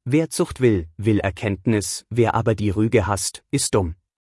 Wer Zucht will, will Erkenntnis, wer aber die Rüge hasst, ist dumm.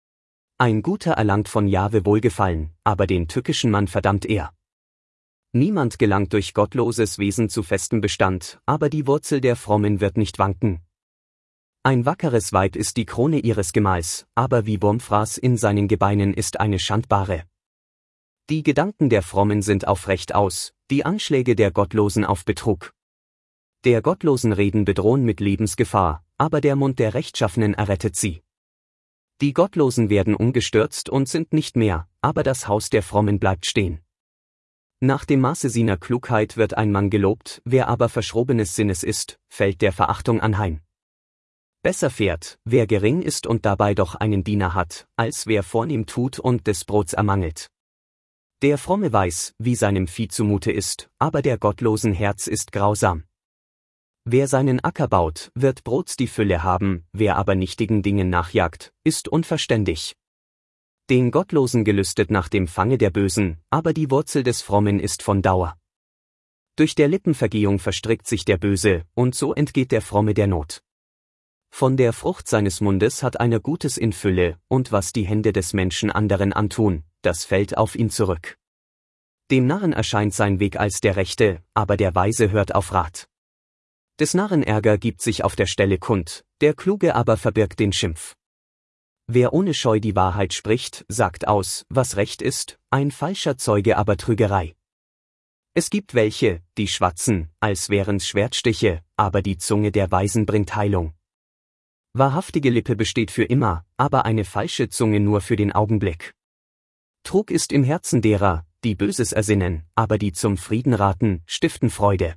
Ein Guter erlangt von Jahwe Wohlgefallen, aber den tückischen Mann verdammt er. Niemand gelangt durch gottloses Wesen zu festem Bestand, aber die Wurzel der Frommen wird nicht wanken. Ein wackeres Weib ist die Krone ihres Gemahls, aber wie Wurmfraß in seinen Gebeinen ist eine Schandbare. Die Gedanken der Frommen sind auf Recht aus, die Anschläge der Gottlosen auf Betrug. Der gottlosen Reden bedrohen mit Lebensgefahr, aber der Mund der Rechtschaffenen errettet sie. Die Gottlosen werden umgestürzt und sind nicht mehr, aber das Haus der Frommen bleibt stehen. Nach dem Maße seiner Klugheit wird ein Mann gelobt, wer aber verschrobenes Sinnes ist, fällt der Verachtung anheim. Besser fährt, wer gering ist und dabei doch einen Diener hat, als wer vornehm tut und des Brots ermangelt. Der Fromme weiß, wie seinem Vieh zumute ist, aber der gottlosen Herz ist grausam. Wer seinen Acker baut, wird Brots die Fülle haben, wer aber nichtigen Dingen nachjagt, ist unverständig. Den Gottlosen gelüstet nach dem Fange der Bösen, aber die Wurzel des Frommen ist von Dauer. Durch der Lippenvergehung verstrickt sich der Böse, und so entgeht der Fromme der Not. Von der Frucht seines Mundes hat einer Gutes in Fülle, und was die Hände des Menschen anderen antun, das fällt auf ihn zurück. Dem Narren erscheint sein Weg als der rechte, aber der Weise hört auf Rat. Des Narren Ärger gibt sich auf der Stelle kund, der Kluge aber verbirgt den Schimpf. Wer ohne Scheu die Wahrheit spricht, sagt aus, was recht ist, ein falscher Zeuge aber Trügerei. Es gibt welche, die schwatzen, als wären's Schwertstiche, aber die Zunge der Weisen bringt Heilung. Wahrhaftige Lippe besteht für immer, aber eine falsche Zunge nur für den Augenblick. Trug ist im Herzen derer, die Böses ersinnen, aber die zum Frieden raten, stiften Freude.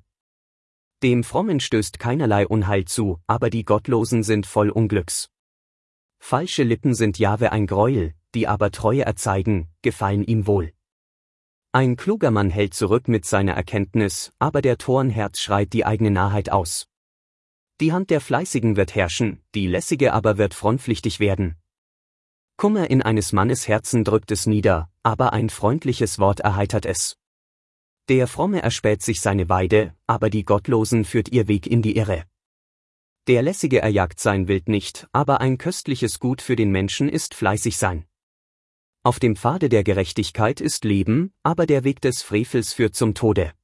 Dem Frommen stößt keinerlei Unheil zu, aber die Gottlosen sind voll Unglücks. Falsche Lippen sind Jahwe ein Greuel, die aber Treue erzeigen, gefallen ihm wohl. Ein kluger Mann hält zurück mit seiner Erkenntnis, aber der Torenherz schreit die eigene Narrheit aus. Die Hand der Fleißigen wird herrschen, die Lässige aber wird frontpflichtig werden. Kummer in eines Mannes Herzen drückt es nieder, aber ein freundliches Wort erheitert es. Der Fromme erspäht sich seine Weide, aber die Gottlosen führt ihr Weg in die Irre. Der Lässige erjagt sein Wild nicht, aber ein köstliches Gut für den Menschen ist fleißig sein. Auf dem Pfade der Gerechtigkeit ist Leben, aber der Weg des Frevels führt zum Tode.